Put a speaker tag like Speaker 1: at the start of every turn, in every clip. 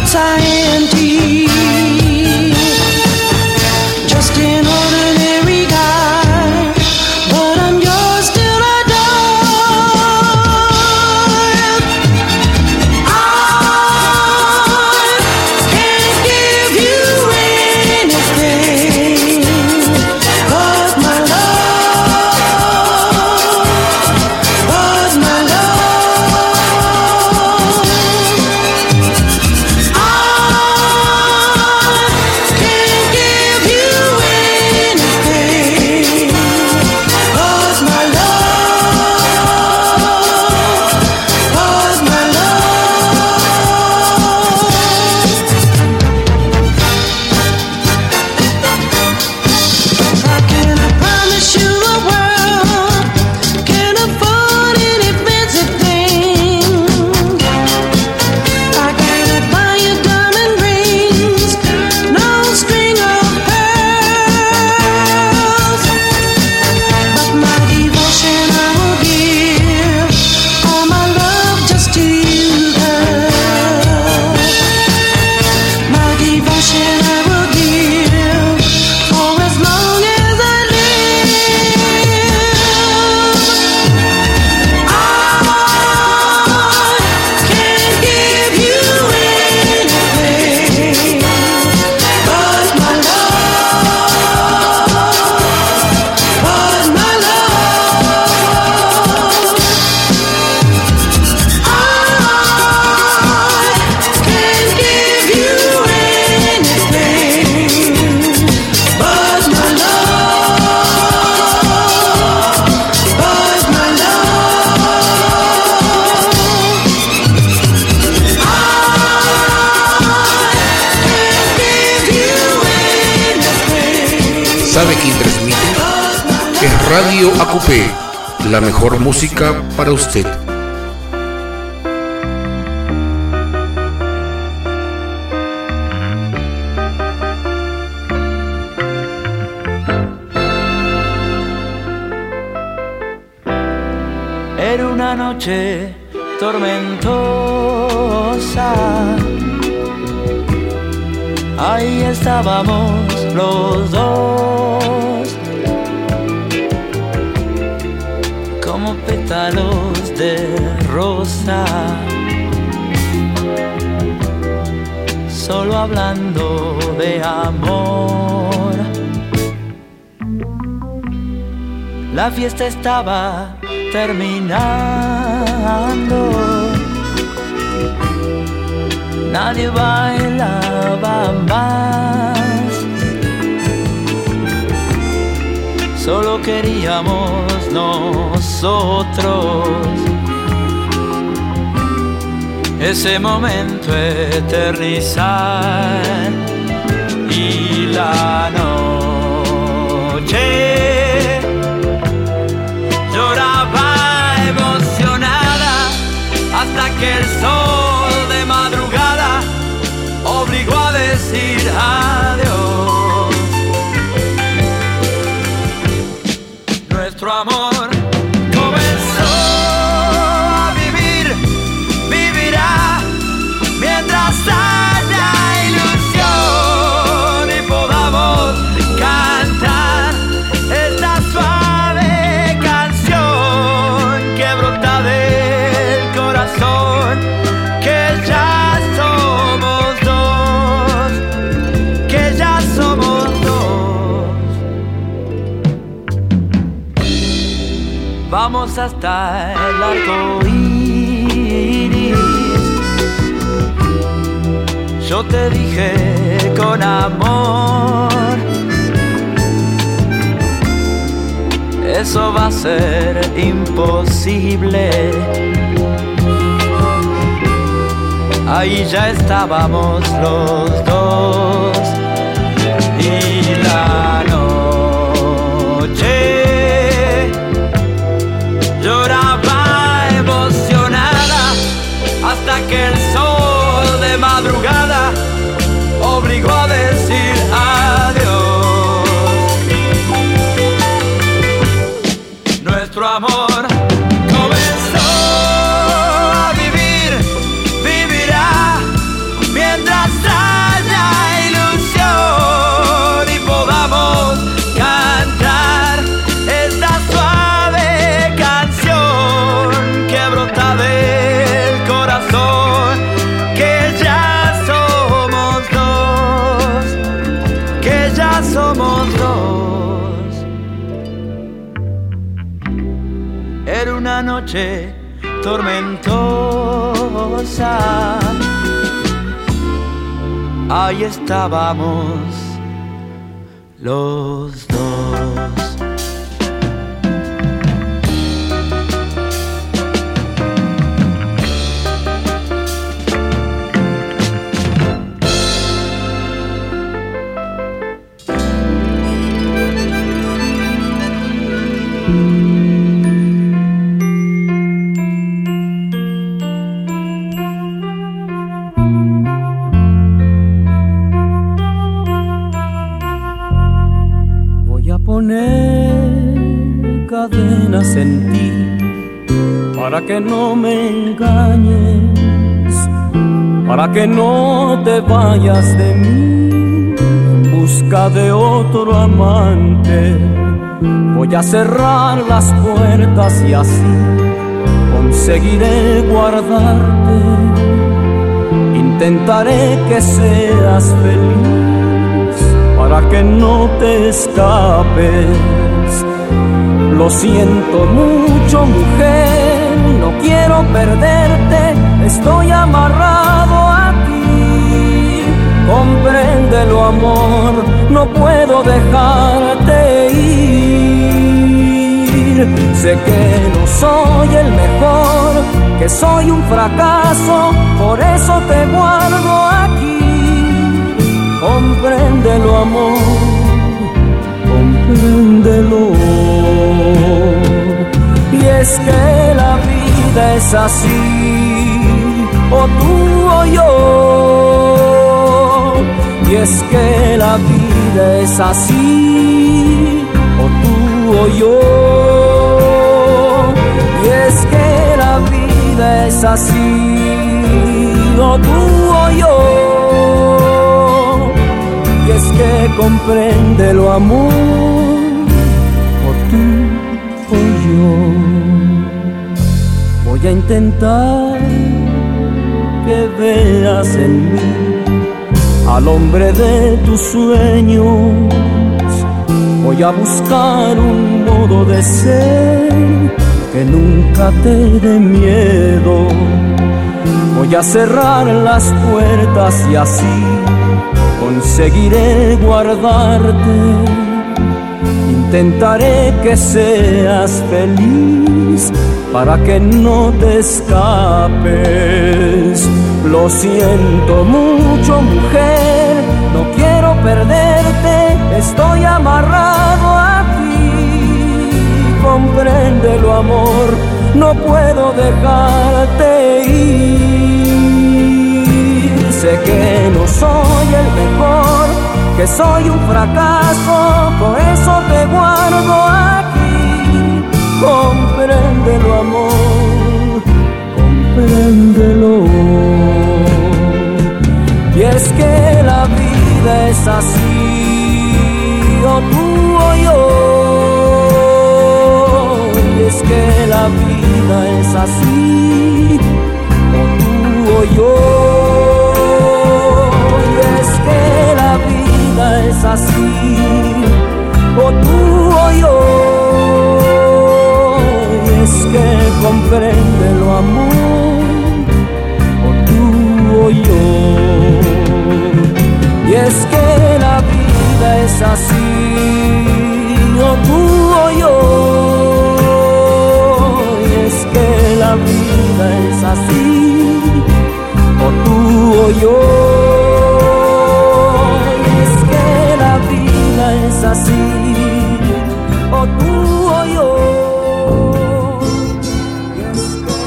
Speaker 1: S-I-N-T. Just an ordinary guy, but I'm yours till I die. I can't give you anything but my love, but my love. I can't give you anything but my love, but my love. How can I promise you the world? Can't afford any fancy thing. I can't buy you diamond rings, no string of pearls. But my devotion I will give, all my love just to you, girl. My devotion I will give, for as long as I live. I can't give you anything but my love, but my love. I can't give you anything but my love, but my love.
Speaker 2: ¿Sabe quién transmite? Es Radio AQP, la mejor música para usted.
Speaker 3: Era una noche tormentosa. Ahí estábamos los dos, como pétalos de rosa, solo hablando de amor. La fiesta estaba terminando, nadie bailaba más, solo queríamos nosotros ese momento eternizar. Y la noche lloraba emocionada hasta que el sol de madrugada obligó a decir adiós. Nuestro amor comenzó a vivir, vivirá mientras haya ilusión y podamos cantar esta suave canción que brota del corazón, que ya somos dos, que ya somos dos. Vamos hasta el arco iris. Yo te dije con amor, eso va a ser imposible. Ahí ya estábamos los dos. Y la noche lloraba emocionada hasta que el sol de madrugada obligó a decir adiós. Nuestro amor comenzó a vivir, vivirá mientras noche tormentosa, ahí estábamos los dos.
Speaker 4: Poner cadenas en ti para que no me engañes, para que no te vayas de mí en busca de otro amante. Voy a cerrar las puertas y así conseguiré guardarte. Intentaré que seas feliz para que no te escapes. Lo siento mucho, mujer, no quiero perderte, estoy amarrado a ti. Compréndelo, amor, no puedo dejarte ir. Sé que no soy el mejor, que soy un fracaso, por eso te guardo aquí. Compréndelo, amor, compréndelo. Y es que la vida es así, o tú o yo. Y es que la vida es así, o tú o yo. Y es que la vida es así, o tú o yo. Y es que compréndelo, amor, o tú o yo. Voy a intentar que veas en mí al hombre de tus sueños. Voy a buscar un modo de ser que nunca te dé miedo. Voy a cerrar las puertas y así conseguiré guardarte. Intentaré que seas feliz para que no te escapes. Lo siento mucho, mujer, no quiero perderte, estoy amarrado a ti. Compréndelo, amor, no puedo dejarte ir. Sé que no soy el mejor, que soy un fracaso, por eso te guardo aquí. Compréndelo, amor, compréndelo. Y es que la vida es así, o tú o yo. Y es que la vida es así, o tú o yo. Es así, o tú o yo. Y es que compréndelo, amor, o tú o yo. Y es que la vida es así, o tú o yo. Y es que la vida es así, o tú o yo. Es así, o tú o yo. Y es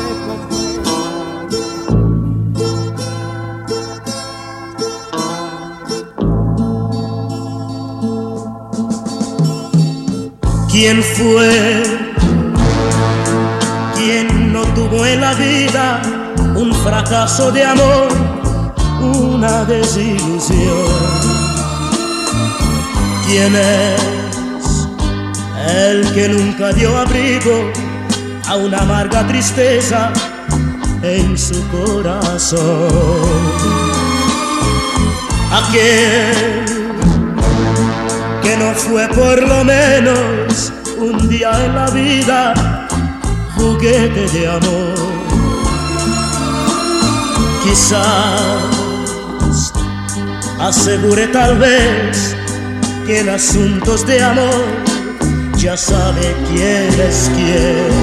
Speaker 5: que ¿quién fue? ¿Quién no tuvo en la vida un fracaso de amor, una desilusión? ¿Quién es el que nunca dio abrigo a una amarga tristeza en su corazón? Aquel que no fue por lo menos un día en la vida juguete de amor. Quizás asegure tal vez que en asuntos de amor ya sabe quién es quién.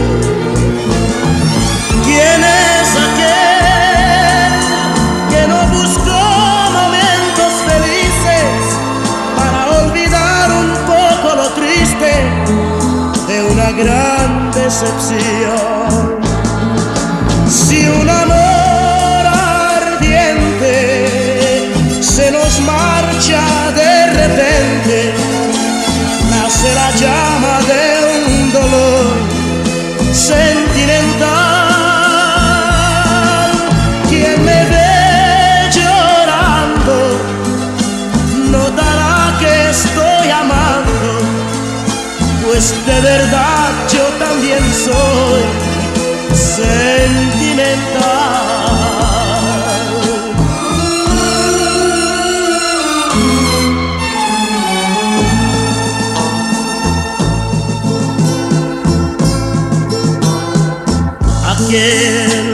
Speaker 5: ¿Quién es aquel que no buscó momentos felices para olvidar un poco lo triste de una gran decepción? Si un amor ardiente se nos marcha de repente, nace la llama de un dolor sentimental. Quien me ve llorando notará que estoy amando, pues de verdad yo también soy sentimental. Aquel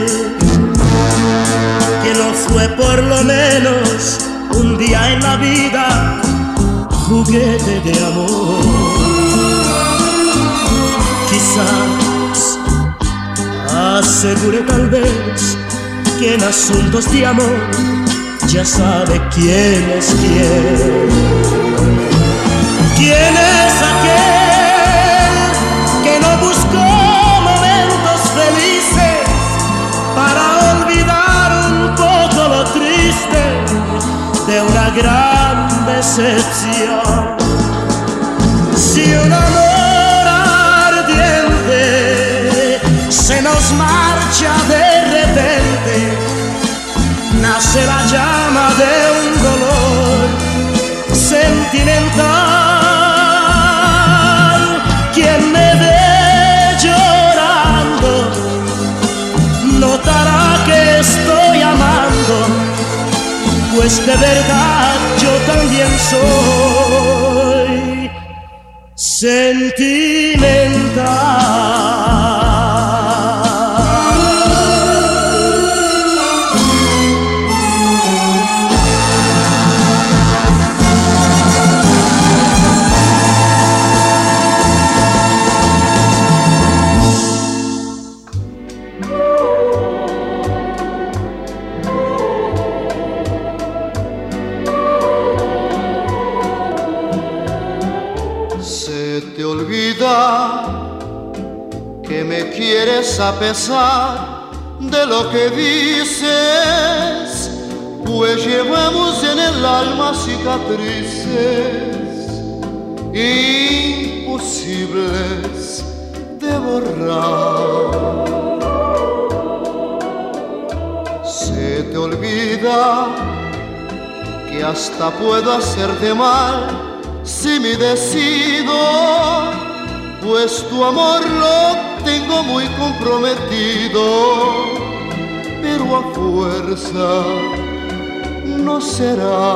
Speaker 5: que no fue por lo menos un día en la vida juguete de amor. Quizás asegure tal vez que en asuntos de amor ya sabe quién es quién. ¿Quién es aquel que no buscó momentos felices para olvidar un poco lo triste de una gran decepción? Si un amor ardiente se nos marcha de repente, nace la llama de un dolor sentimental. Quien me ve llorando notará que estoy amando, pues de verdad yo también soy sentimental.
Speaker 6: Que me quieres a pesar de lo que dices, pues llevamos en el alma cicatrices imposibles de borrar. Se te olvida que hasta puedo hacerte mal si me decido, pues tu amor lo tengo muy comprometido, pero a fuerza no será.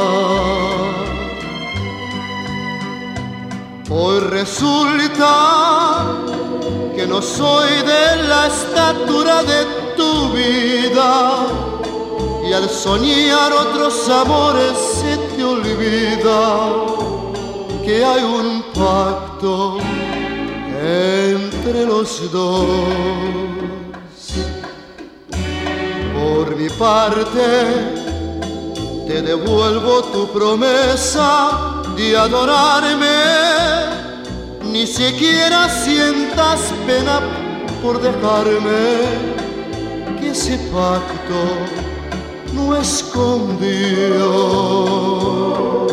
Speaker 6: Hoy resulta que no soy de la estatura de tu vida, y al soñar otros amores se te olvida que hay un pacto entre los dos. Por mi parte te devuelvo tu promesa de adorarme, ni siquiera sientas pena por dejarme, que ese pacto no es con Dios.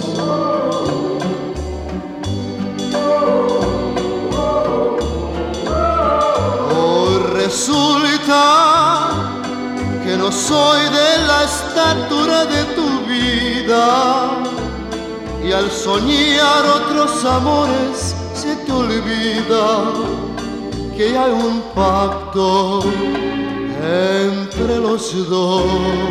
Speaker 6: Resulta que no soy de la estatura de tu vida, y al soñar otros amores se te olvida que hay un pacto entre los dos.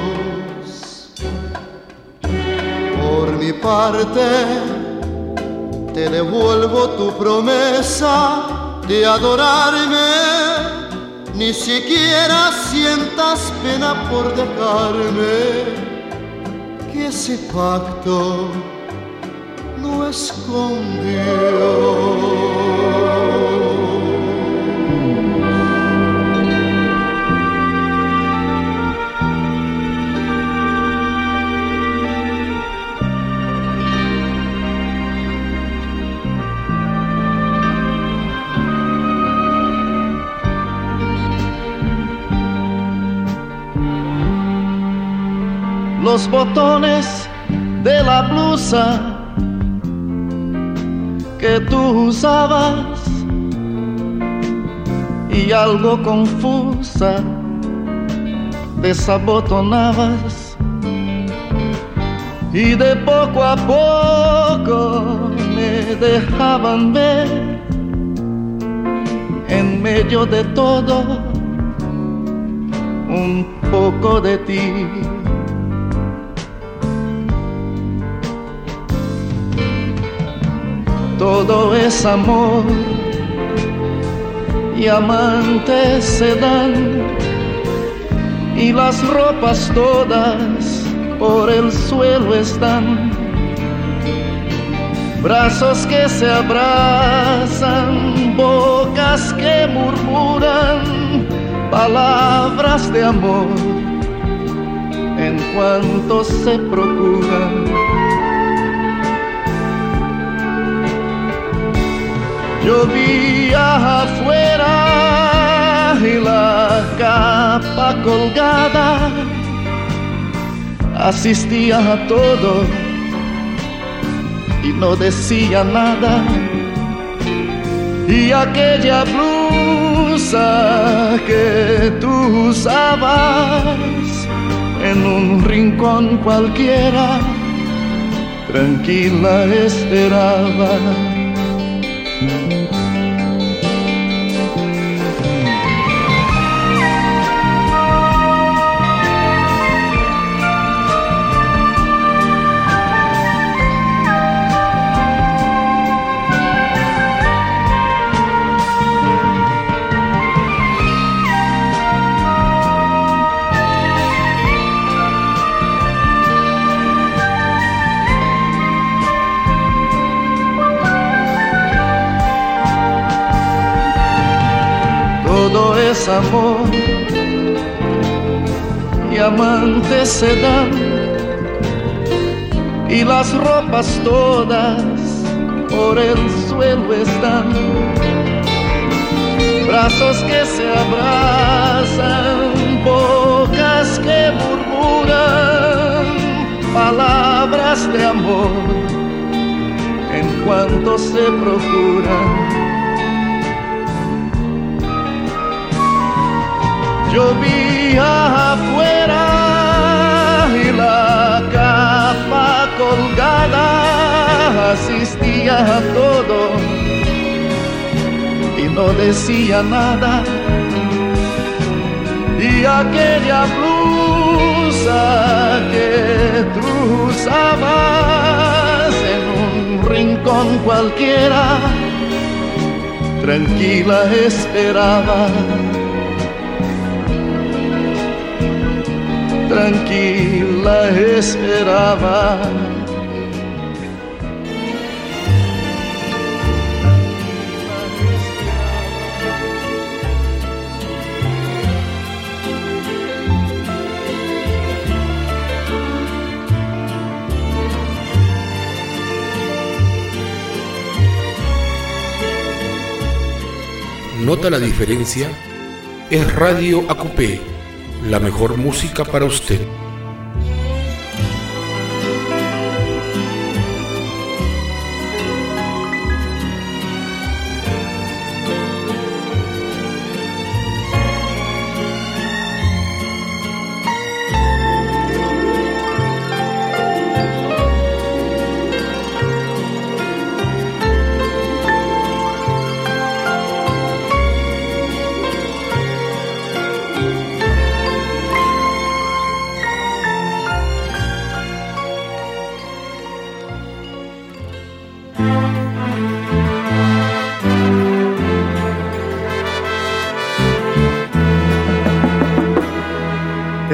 Speaker 6: Por mi parte te devuelvo tu promesa de adorarme, ni siquiera sientas pena por dejarme, que ese pacto no es con Dios.
Speaker 7: Los botones de la blusa que tú usabas y algo confusa desabotonabas, y de poco a poco me dejaban ver en medio de todo un poco de ti. Todo es amor y amantes se dan, y las ropas todas por el suelo están. Brazos que se abrazan, bocas que murmuran palabras de amor en cuanto se procuran. Llovía afuera y la capa colgada asistía a todo y no decía nada. Y aquella blusa que tú usabas en un rincón cualquiera, tranquila esperaba. Todo es amor y amantes se dan, y las ropas todas por el suelo están. Brazos que se abrazan, bocas que murmuran palabras de amor en cuanto se procuran. Llovía afuera y la capa colgada asistía a todo y no decía nada. Y aquella blusa que tú usabas en un rincón cualquiera, tranquila esperaba. Tranquila esperaba.
Speaker 2: ¿Nota la diferencia? Es Radio Acupé, la mejor música para usted.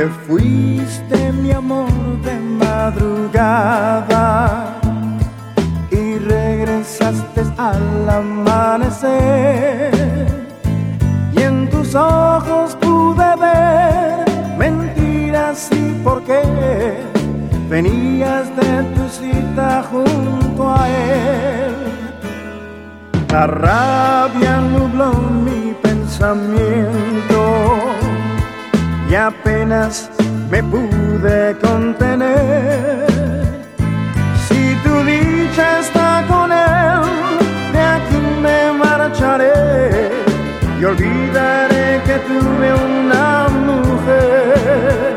Speaker 4: Te fuiste, mi amor, de madrugada y regresaste al amanecer. Y en tus ojos pude ver mentiras y por qué venías de tu cita junto a él. La rabia nubló mi pensamiento y apenas me pude contener. Si tu dicha está con él, de aquí me marcharé y olvidaré que tuve una mujer.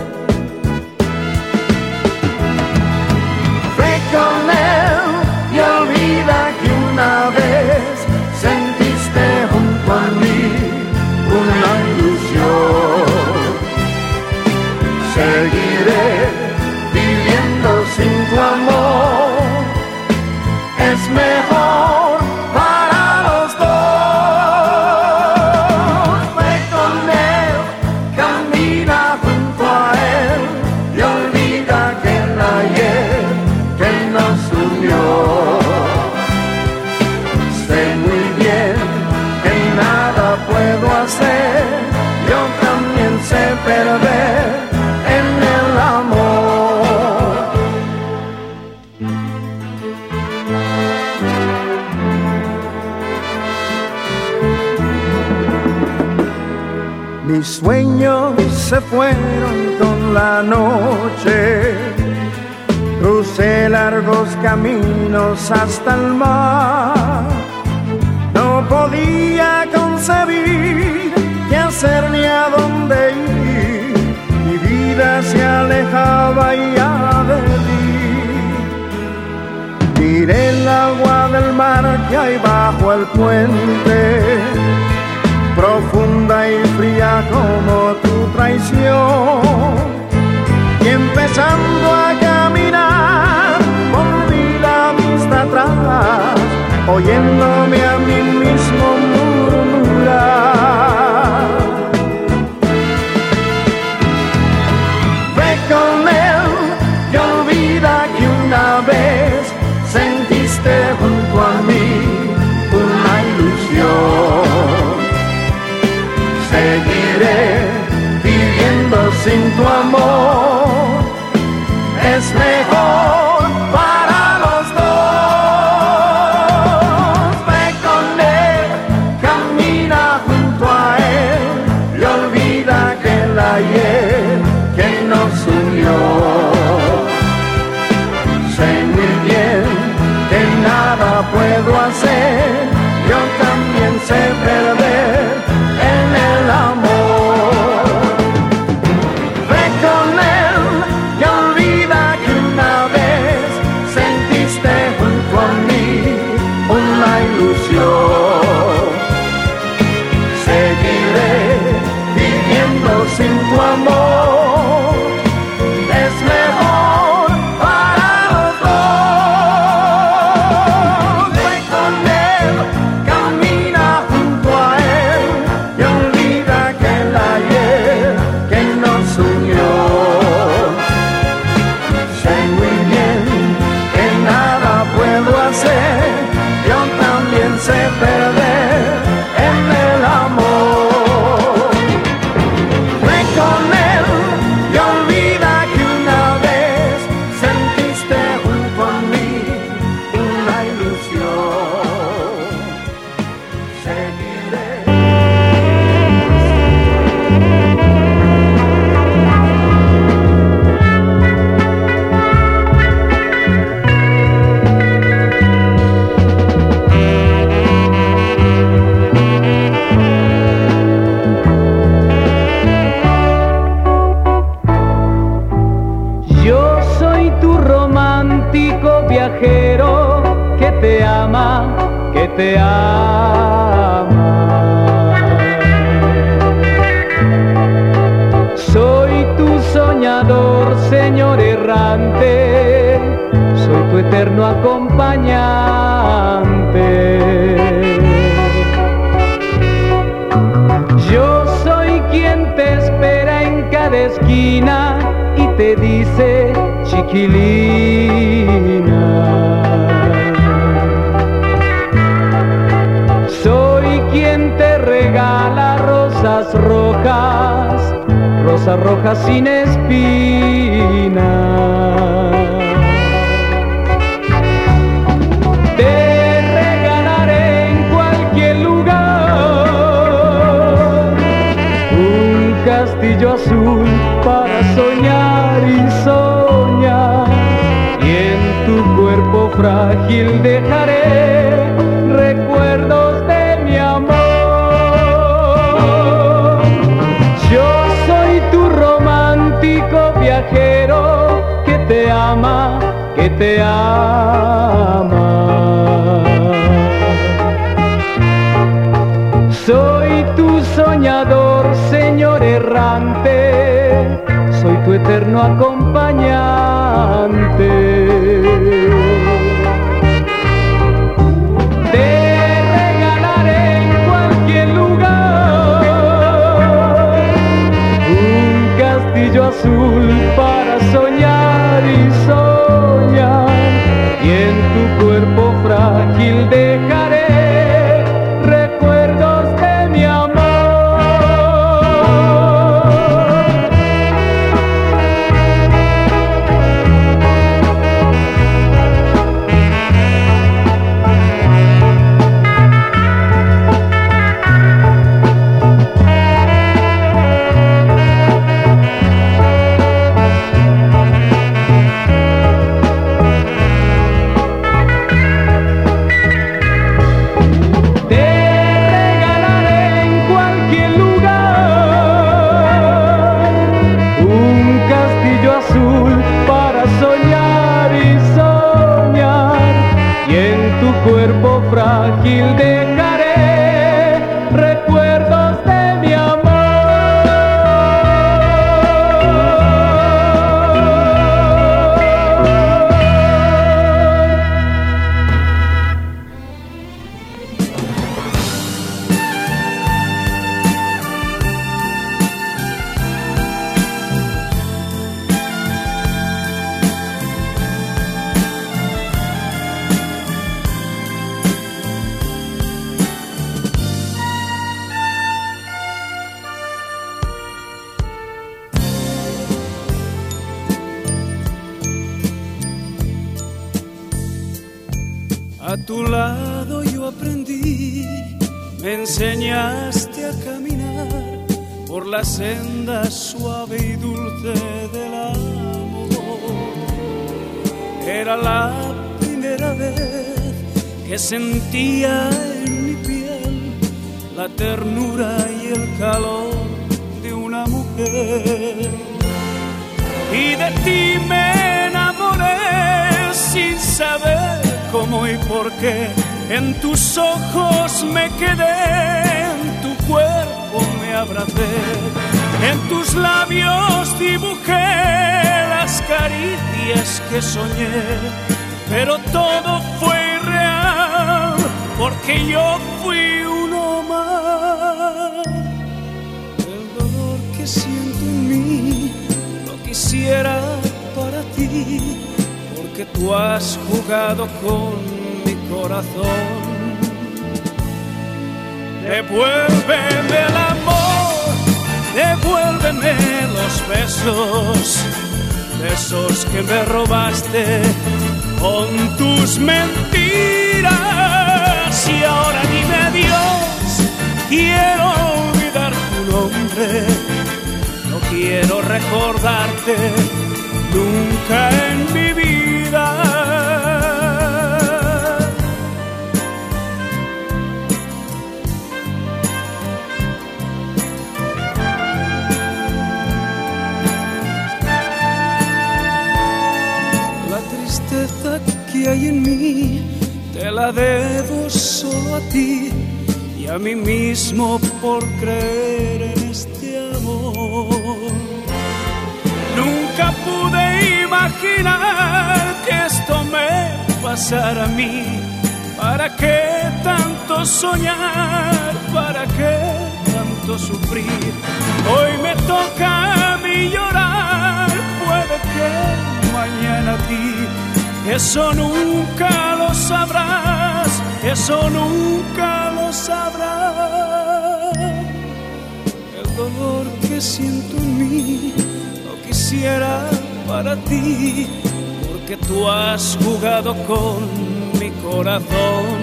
Speaker 4: Ve con él y olvida que una vez sentiste junto a mí una ilusión. Seguiré viviendo sin tu amor, es mejor para los dos. Ve con él, camina junto a él y olvida que el ayer que nos unió. Sé muy bien que nada puedo hacer, yo también sé perder en el amor. Mis sueños se fueron con la noche, crucé largos caminos hasta el mar. No podía concebir qué hacer ni a dónde ir, mi vida se alejaba ya de ti. Miré el agua del mar que hay bajo el puente, profunda y fría como tu traición. Y empezando a caminar, volví la vista atrás, oyéndome a mí mismo murmurar. Ve con él y olvida que una vez sentiste junto a mí una ilusión. Seguiré viviendo sin tu amor, es mejor para los dos. Ve con él, camina junto a él y olvida que el ayer que nos unió. Sé muy bien que nada puedo hacer, yo también sé perder en el amor. Ve con él y olvida que una vez sentiste junto a mí una ilusión. Seguiré viviendo sin tu amor, es mejor para los dos. Ve con él, camina junto a él y olvida que el ayer que nos unió. Sé muy bien que nada puedo hacer, yo también sé perder en el amor. Ve con él y olvida que una vez sentiste junto a mí una ilusión. Seguiré. Yo soy tu romántico viajero que te ama, que te ama. Soy tu soñador, señor errante, soy tu eterno acompañante. Yo soy quien te espera en cada esquina te dice chiquilina. Soy quien te regala rosas rojas, rosas rojas sin espina. Te regalaré en cualquier lugar un castillo azul para soñar y soñar, y en tu cuerpo frágil dejaré recuerdos de mi amor. Yo soy tu romántico viajero que te ama, que te ama. Soy tu soñador, señor errante, soy tu eterno acompañante. Te regalaré en cualquier lugar un castillo azul para soñar y soñar, y en tu cuerpo frágil dejaré recuerdos de mi amor. Cuerpo frágil dejaré recuerdos de mi
Speaker 8: A tu lado yo aprendí, me enseñaste a caminar por la senda suave y dulce del amor. Era la primera vez que sentía en mi piel la ternura y el calor de una mujer. Y de ti me enamoré sin saber cómo y por qué. En tus ojos me quedé, en tu cuerpo me abracé, en tus labios dibujé las caricias que soñé. Pero todo fue irreal, porque yo fui uno más. El dolor que siento en mí lo quisiera para ti, porque tú has jugado con mi corazón. Devuélveme el amor, devuélveme los besos, besos que me robaste con tus mentiras. Y ahora dime adiós, quiero olvidar tu nombre, no quiero recordarte nunca en mi vida. La tristeza que hay en mí te la debo solo a ti y a mí mismo por creer en este amor. Nunca pude imaginar que esto me pasara a mí. ¿Para qué tanto soñar? ¿Para qué tanto sufrir? Hoy me toca a mí llorar, puedo puede que mañana a ti. Eso nunca lo sabrás, eso nunca lo sabrás. El dolor que siento en mí lo quisiera para ti, porque tú has jugado con mi corazón.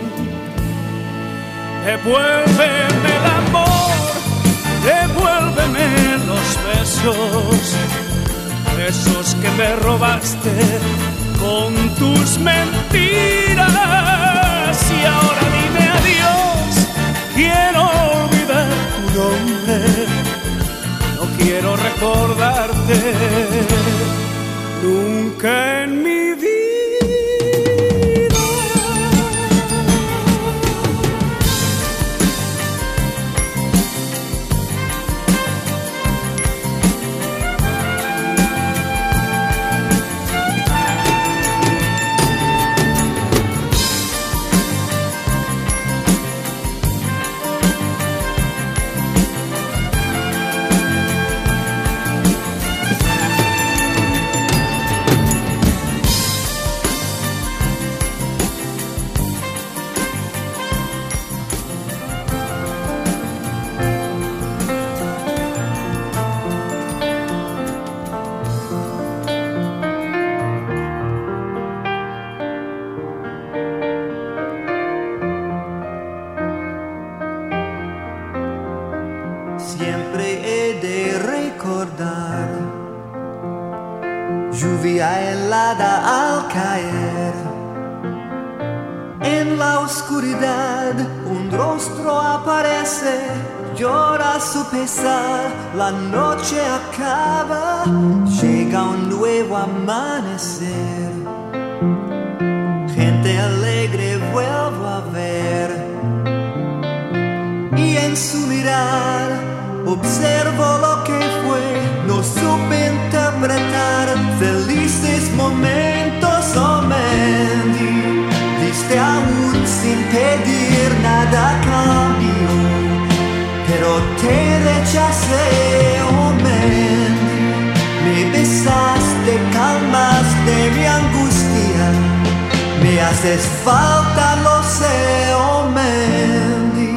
Speaker 8: Devuélveme el amor, devuélveme los besos, besos que me robaste con tus mentiras. Y ahora dime adiós, quiero olvidar tu nombre, no quiero recordarte nunca en mi vida.
Speaker 9: Lluvia helada al caer, en la oscuridad un rostro aparece, llora su pesar, la noche acaba, llega un nuevo amanecer. Gente alegre vuelvo a ver, y en su mirar observo lo que fue, no supe interpretar felices momentos, oh Mandy. Diste aún sin pedir nada a cambio, pero te rechacé, oh Mandy. Me besaste, calmaste mi angustia, me haces falta, lo sé, oh Mandy.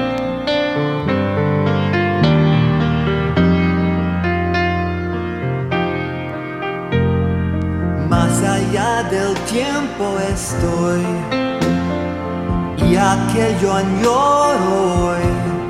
Speaker 9: Más allá del tiempo estoy, y aquello añoro hoy,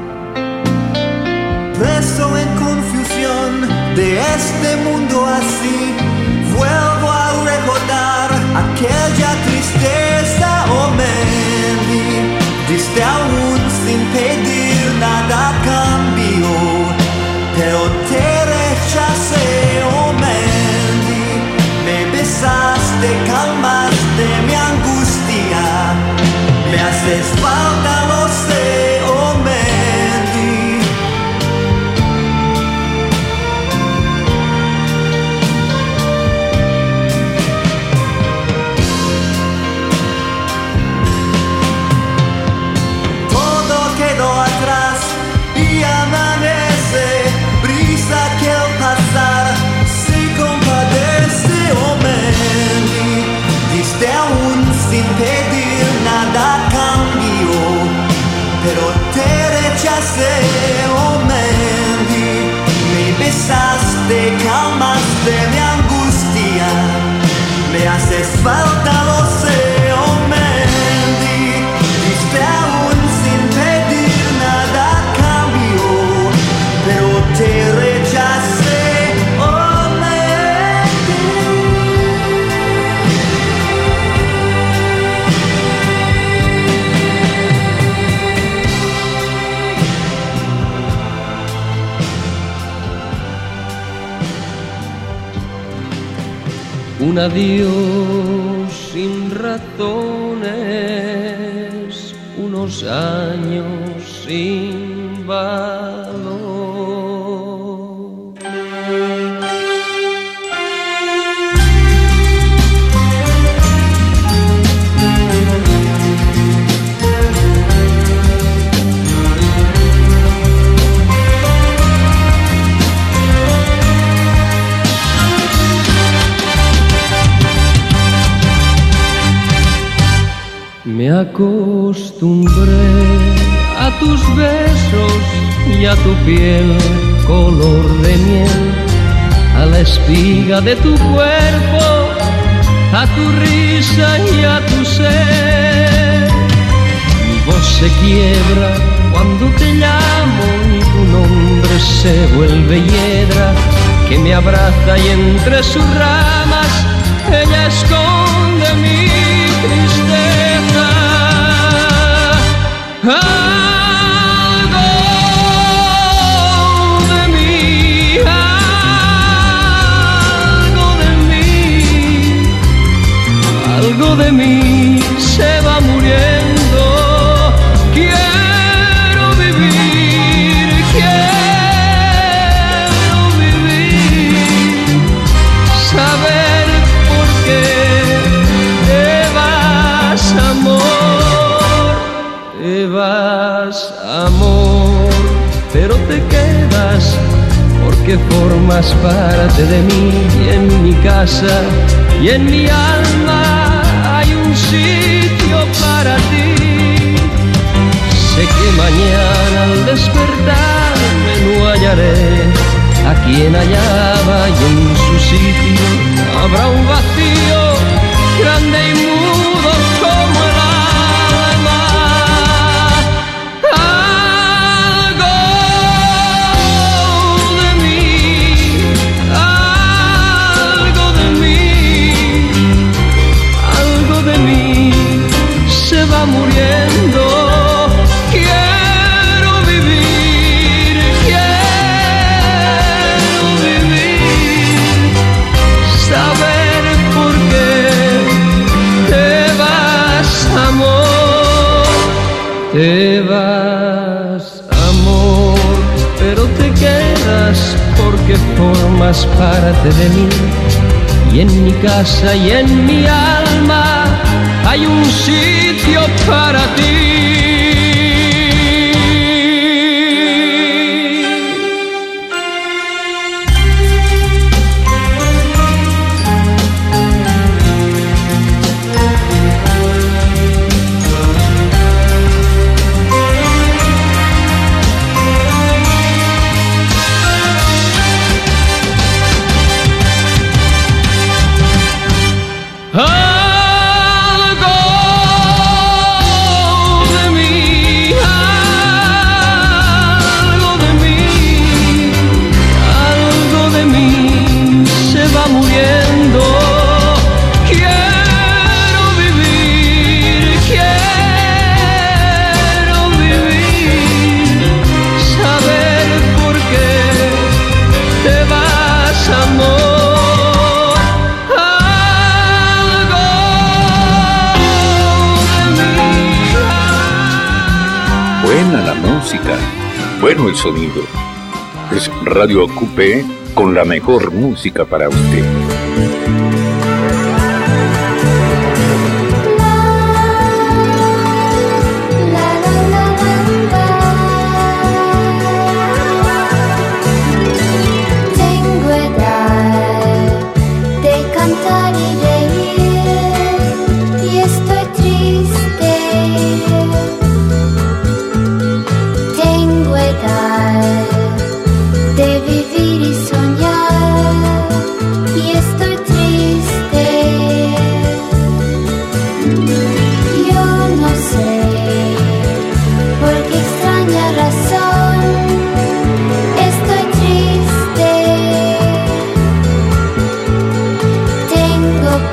Speaker 9: preso en confusión de este mundo así. Vuelvo a recordar aquella tristeza, oh Mandy. Diste aún sin pedir nada a cambio, pero te rechacé, oh Mandy. Me besaste, calmaste mi angustia, me haces falta, lo sé, oh Mandy. Todo quedó atrás y amanece, brisa que al pasar se compadece, oh Mandy. Diste aún sin pedir nada a cambio, pero te rechacé, oh Mandy. Me besaste, calmaste mi angustia, me haces falta, lo sé, oh Mandy. Diste aún sin pedir nada a cambio, pero te rechacé, oh Mandy.
Speaker 10: Un adiós sin razones, unos años sin valor. Me acostumbré a tus besos y a tu piel color de miel, a la espiga de tu cuerpo, a tu risa y a tu ser. Mi voz se quiebra cuando te llamo y tu nombre se vuelve hiedra que me abraza y entre sus ramas ella esconde mi tristeza. Algo de mí se va muriendo. Quiero vivir, saber por qué te vas, amor, pero te quedas porque formas parte de mí y en mi casa y en mi alma hay un sitio para ti. Sé que mañana al despertarme no hallaré a quien hallaba y en su sitio habrá un vacío grande y mudo como el alma. Algo de mí se va muriendo. Quiero vivir, saber por qué te vas, amor, pero te quedas porque formas parte de mí y en mi casa y en mi alma hay un sitio para ti.
Speaker 11: Bueno el sonido. Es Radio Coupé con la mejor música para usted.
Speaker 12: Tengo edad de cantar y reír y estoy triste. Tengo edad de vivir y soñar y estoy triste. Yo no sé por qué extraña razón estoy triste. Tengo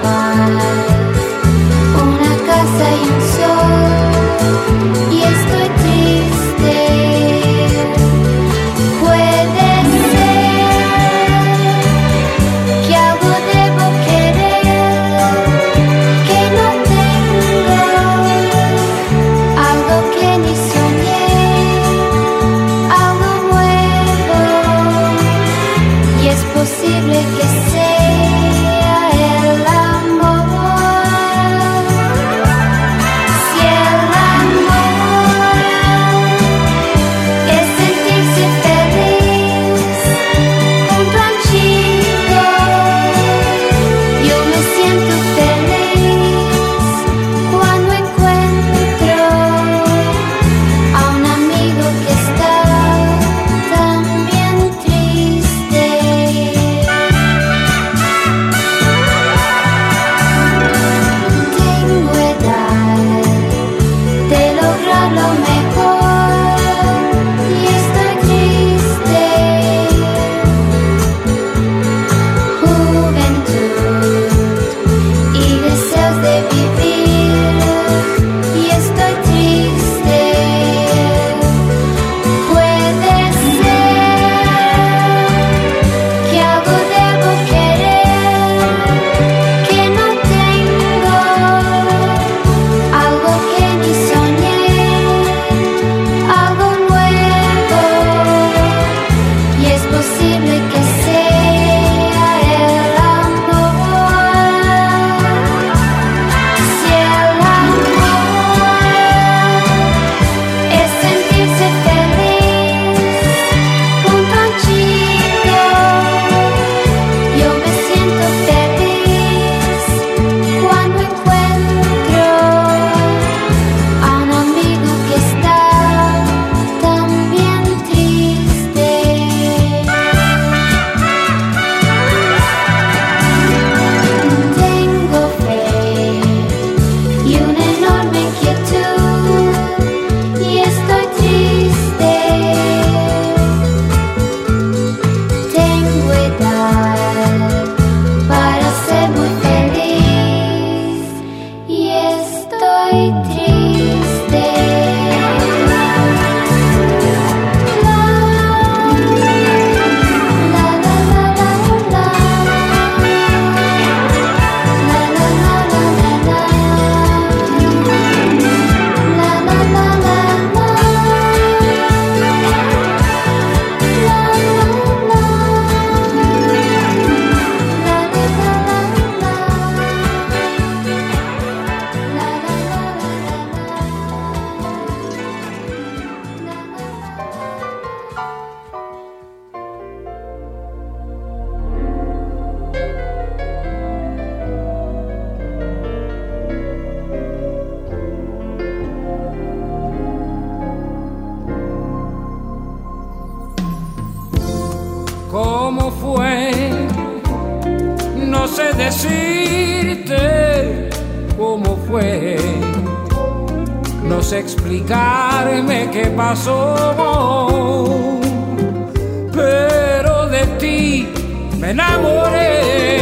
Speaker 4: decirte cómo fue, no sé explicarme qué pasó, pero de ti me enamoré.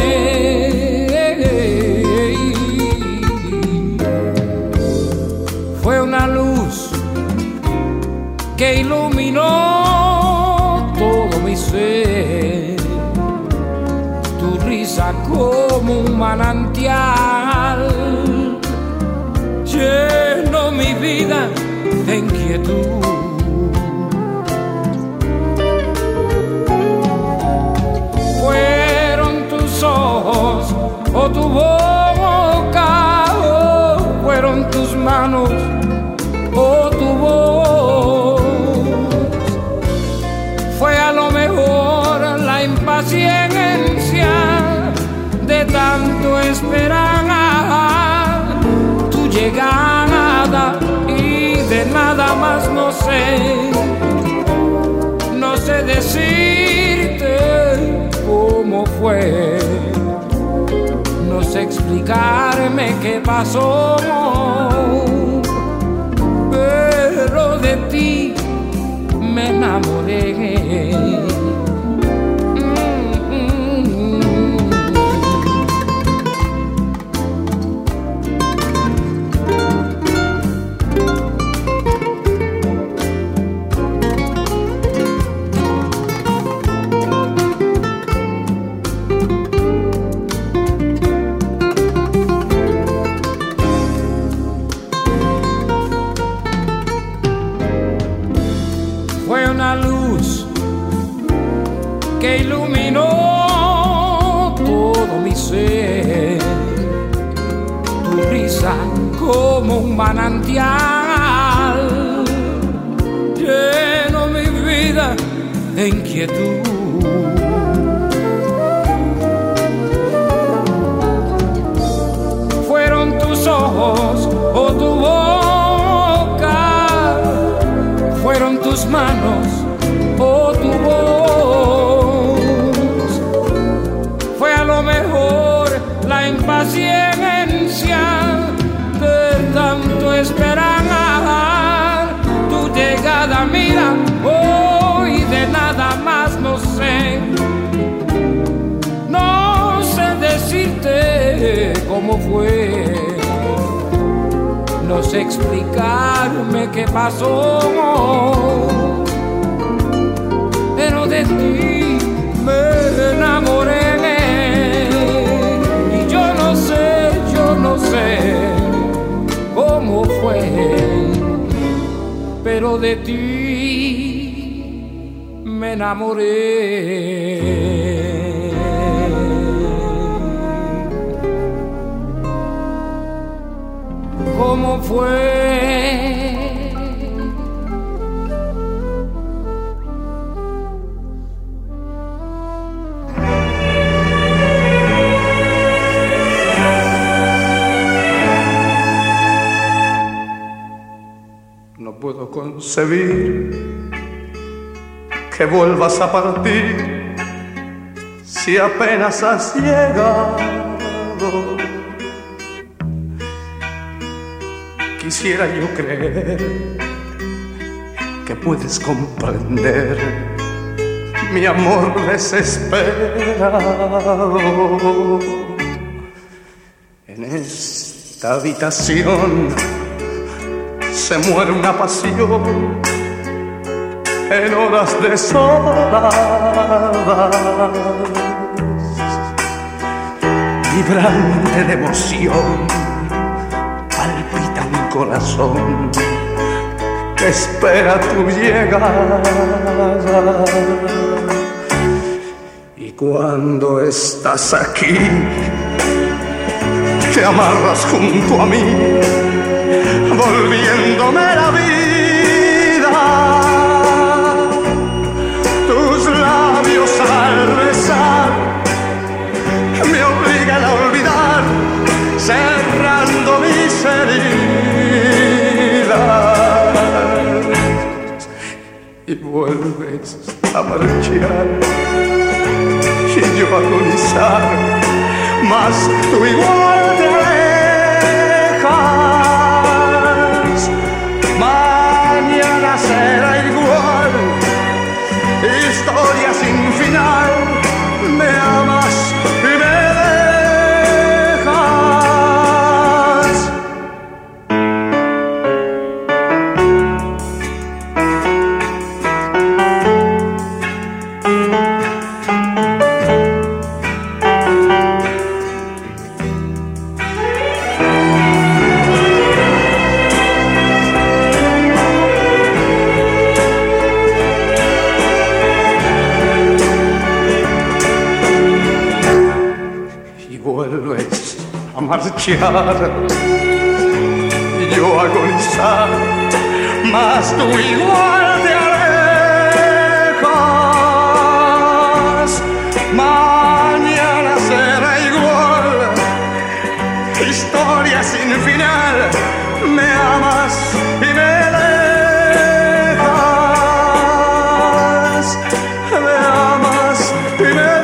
Speaker 4: Fue una luz que iluminó todo mi ser, tu risa como un manantial llenó mi vida de inquietud. Fueron tus ojos o tu boca, o fueron tus manos o tu voz. Fue a lo mejor la impaciencia de tanto esperar tu llegada, y de nada más no sé decirte cómo fue, no sé explicarme qué pasó, pero de ti me enamoré. Fue una luz que iluminó todo mi ser, tu risa como un manantial llenó mi vida de inquietud. Fueron tus ojos o tu boca, fueron tus manos o tu voz. Fue a lo mejor la impaciencia de tanto esperar tu llegada. Mira, hoy de nada más no sé decirte cómo fue, no sé explicarme qué pasó, pero de ti me enamoré. Y yo no sé cómo fue, pero de ti me enamoré. ¿Cómo fue?
Speaker 13: No puedo concebir que vuelvas a partir si apenas has llegado. Quisiera yo creer que puedes comprender mi amor desesperado. En esta habitación se muere una pasión en horas de soledad, vibrante de emoción. Corazón que espera tu llegada, y cuando estás aquí te amarras junto a mí, volviéndome la vida. Tus labios al besar me obligan a olvidar, cerrando mis heridas. Y vuelves a marchar y yo a agonizar mas tú igual te alejas. Mañana será igual, historia sin final. Me amas y me dejas. Marchar, yo agonizar, mas tú igual te alejas. Mañana será igual, historia sin final. Me amas y me dejas. Me amas y me dejas.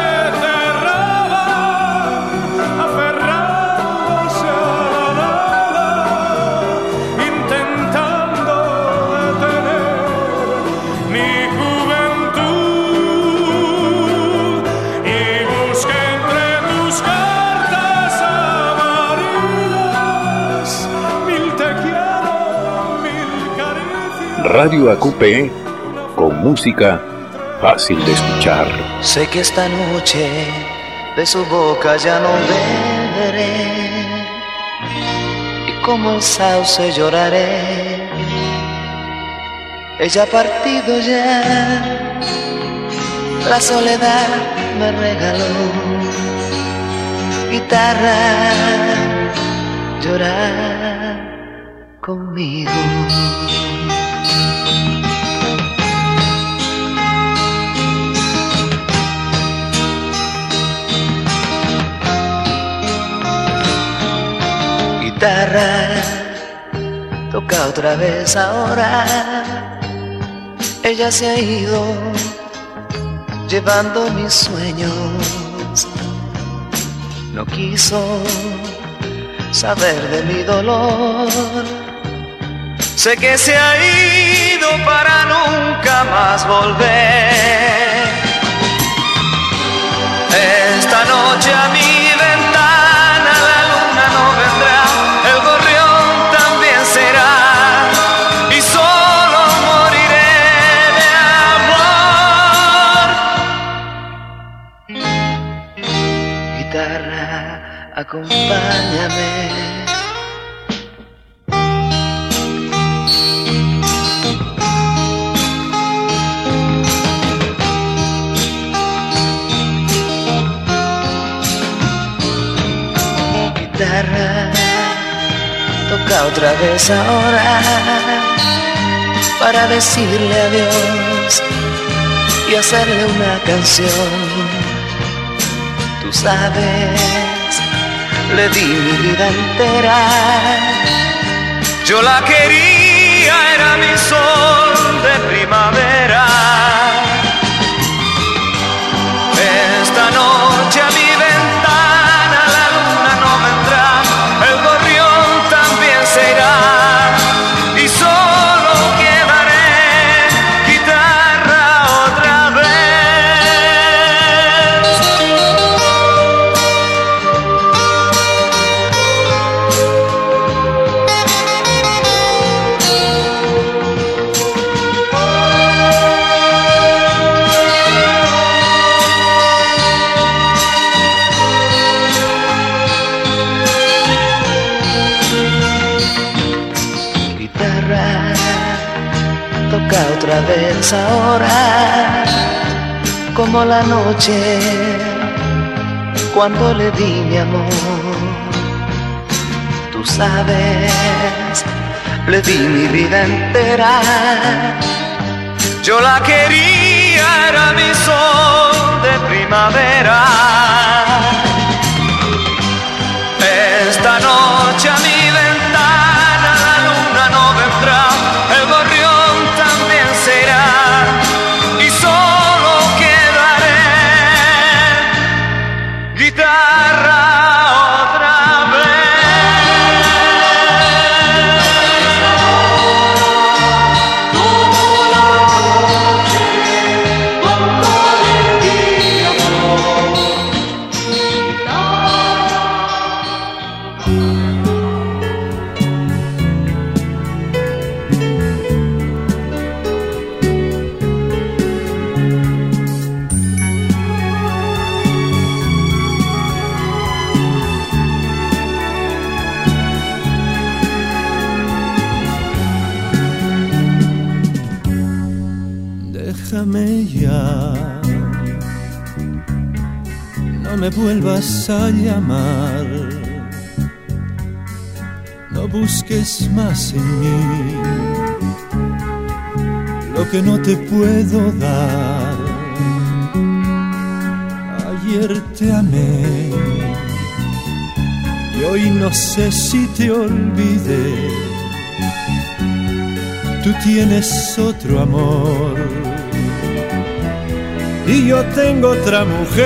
Speaker 14: Aferrándose a la nada.
Speaker 11: Radio AQP con música fácil de escuchar.
Speaker 3: Sé que esta noche de su boca ya no beberé, y como el sauce lloraré. Ella ha partido ya, la soledad me regaló guitarra, llorar conmigo. Guitarra, toca otra vez ahora. Ella se ha ido llevando mis sueños. No quiso saber de mi dolor. Sé que se ha ido para nunca más volver. Esta noche a mi ventana la luna no vendrá, el gorrión también será, y solo moriré de amor. Guitarra, acompáñame. Guitarra, toca otra vez ahora para decirle adiós y hacerle una canción. Tú sabes, le di mi vida entera. Yo la quería, era mi sol de primavera. Esta noche a mi ventana la luna no vendrá, el gorrión también se irá, y solo quedaré guitarra otra toca otra vez ahora, como la noche cuando le di mi amor. Tú sabes, le di mi vida entera. Yo la quería, era mi sol de primavera. Esta noche a mi ventana la luna no vendrá, el gorrión también será, y solo quedaré guitarra otra
Speaker 14: Déjame ya, no me vuelvas a llamar, no busques más en mí lo que no te puedo dar. Ayer te amé y hoy no sé si te olvidé. Tú tienes otro amor y yo tengo otra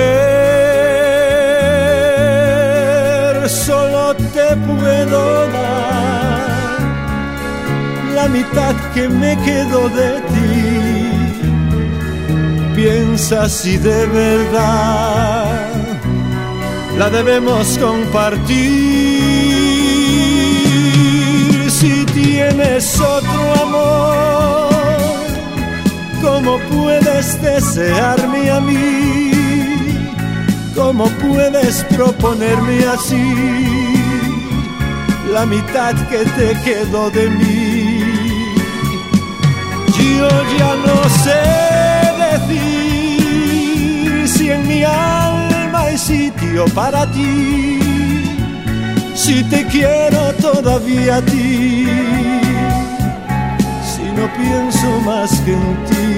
Speaker 14: mujer. Solo te puedo dar la mitad que me quedó de ti. Piensa si de verdad la debemos compartir. Si tienes otro amor ¿Cómo puedes desearme a mí? ¿Cómo puedes proponerme así la mitad que te quedó de mí? Yo ya no sé decir si en mi alma hay sitio para ti, si te quiero todavía a ti, si no pienso más que en ti.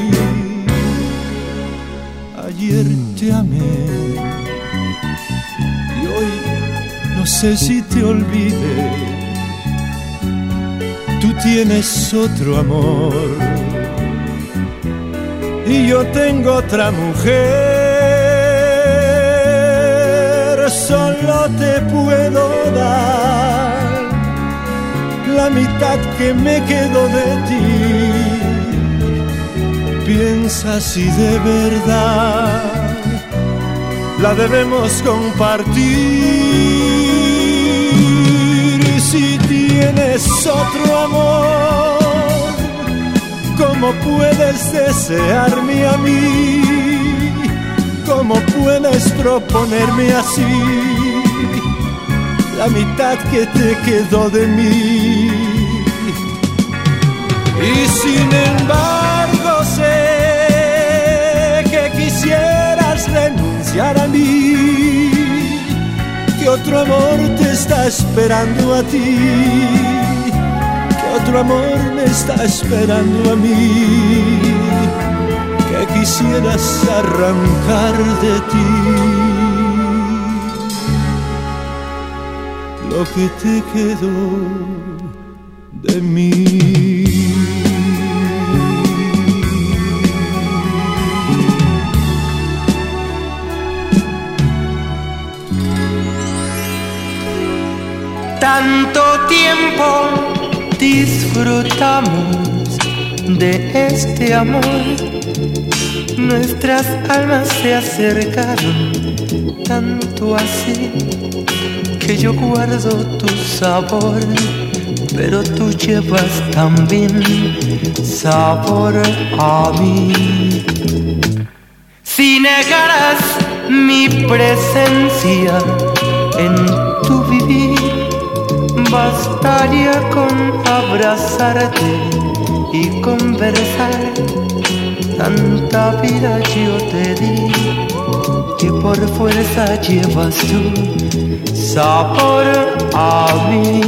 Speaker 14: Ayer te amé y hoy no sé si te olvidé. Tú tienes otro amor y yo tengo otra mujer. Solo te puedo dar la mitad que me quedó de ti. Piensa si de verdad la debemos compartir. Si tienes otro amor, ¿cómo puedes desearme a mí? ¿Cómo puedes proponerme así la mitad que te quedó de mí? Y sin embargo sé que quisieras renunciar a mí, que otro amor te está esperando a ti, que otro amor me está esperando a mí, que quisieras arrancar de ti lo que te quedó de mí.
Speaker 15: Tanto tiempo disfrutamos de este amor, nuestras almas se acercaron tanto así que yo guardo tu sabor, pero tú llevas también sabor a mí. Si negaras mi presencia en tu vivir, bastaría con abrazarte y conversar. Tanta vida yo te di que por fuerza llevas tu sabor a mí.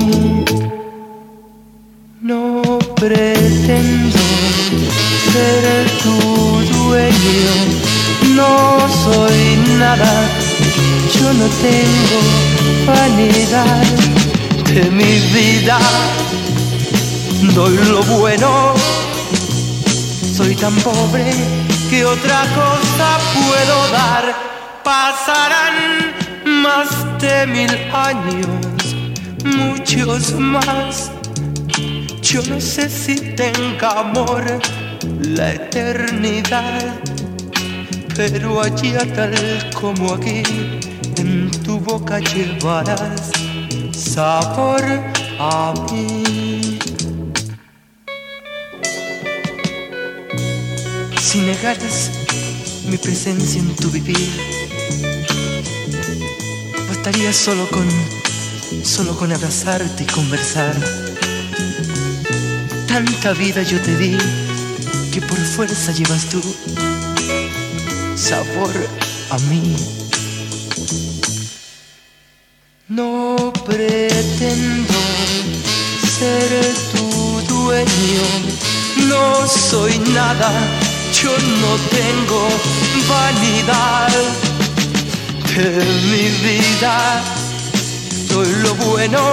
Speaker 15: No pretendo ser tu dueño, no soy nada, yo no tengo vanidad. De mi vida doy lo bueno, soy tan pobre que otra cosa puedo dar. Pasarán más de 1000 años, muchos más. Yo no sé si tenga amor la eternidad, pero allá tal como aquí, en tu boca llevarás sabor a mí. Si negaras mi presencia en tu vivir, bastaría solo con abrazarte y conversar. Tanta vida yo te di que por fuerza llevas tú sabor a mí. No pretendo ser tu dueño, no soy nada, yo no tengo vanidad. De mi vida soy lo bueno,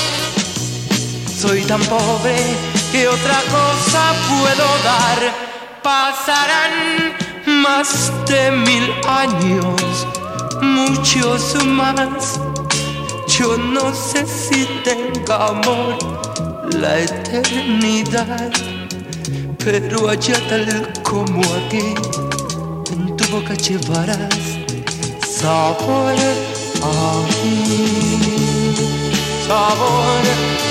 Speaker 15: soy tan pobre que otra cosa puedo dar. Pasarán más de 1000 años, muchos más. Yo no sé si tenga amor la eternidad, pero allá tal como aquí, en tu boca llevarás sabor a mí, sabor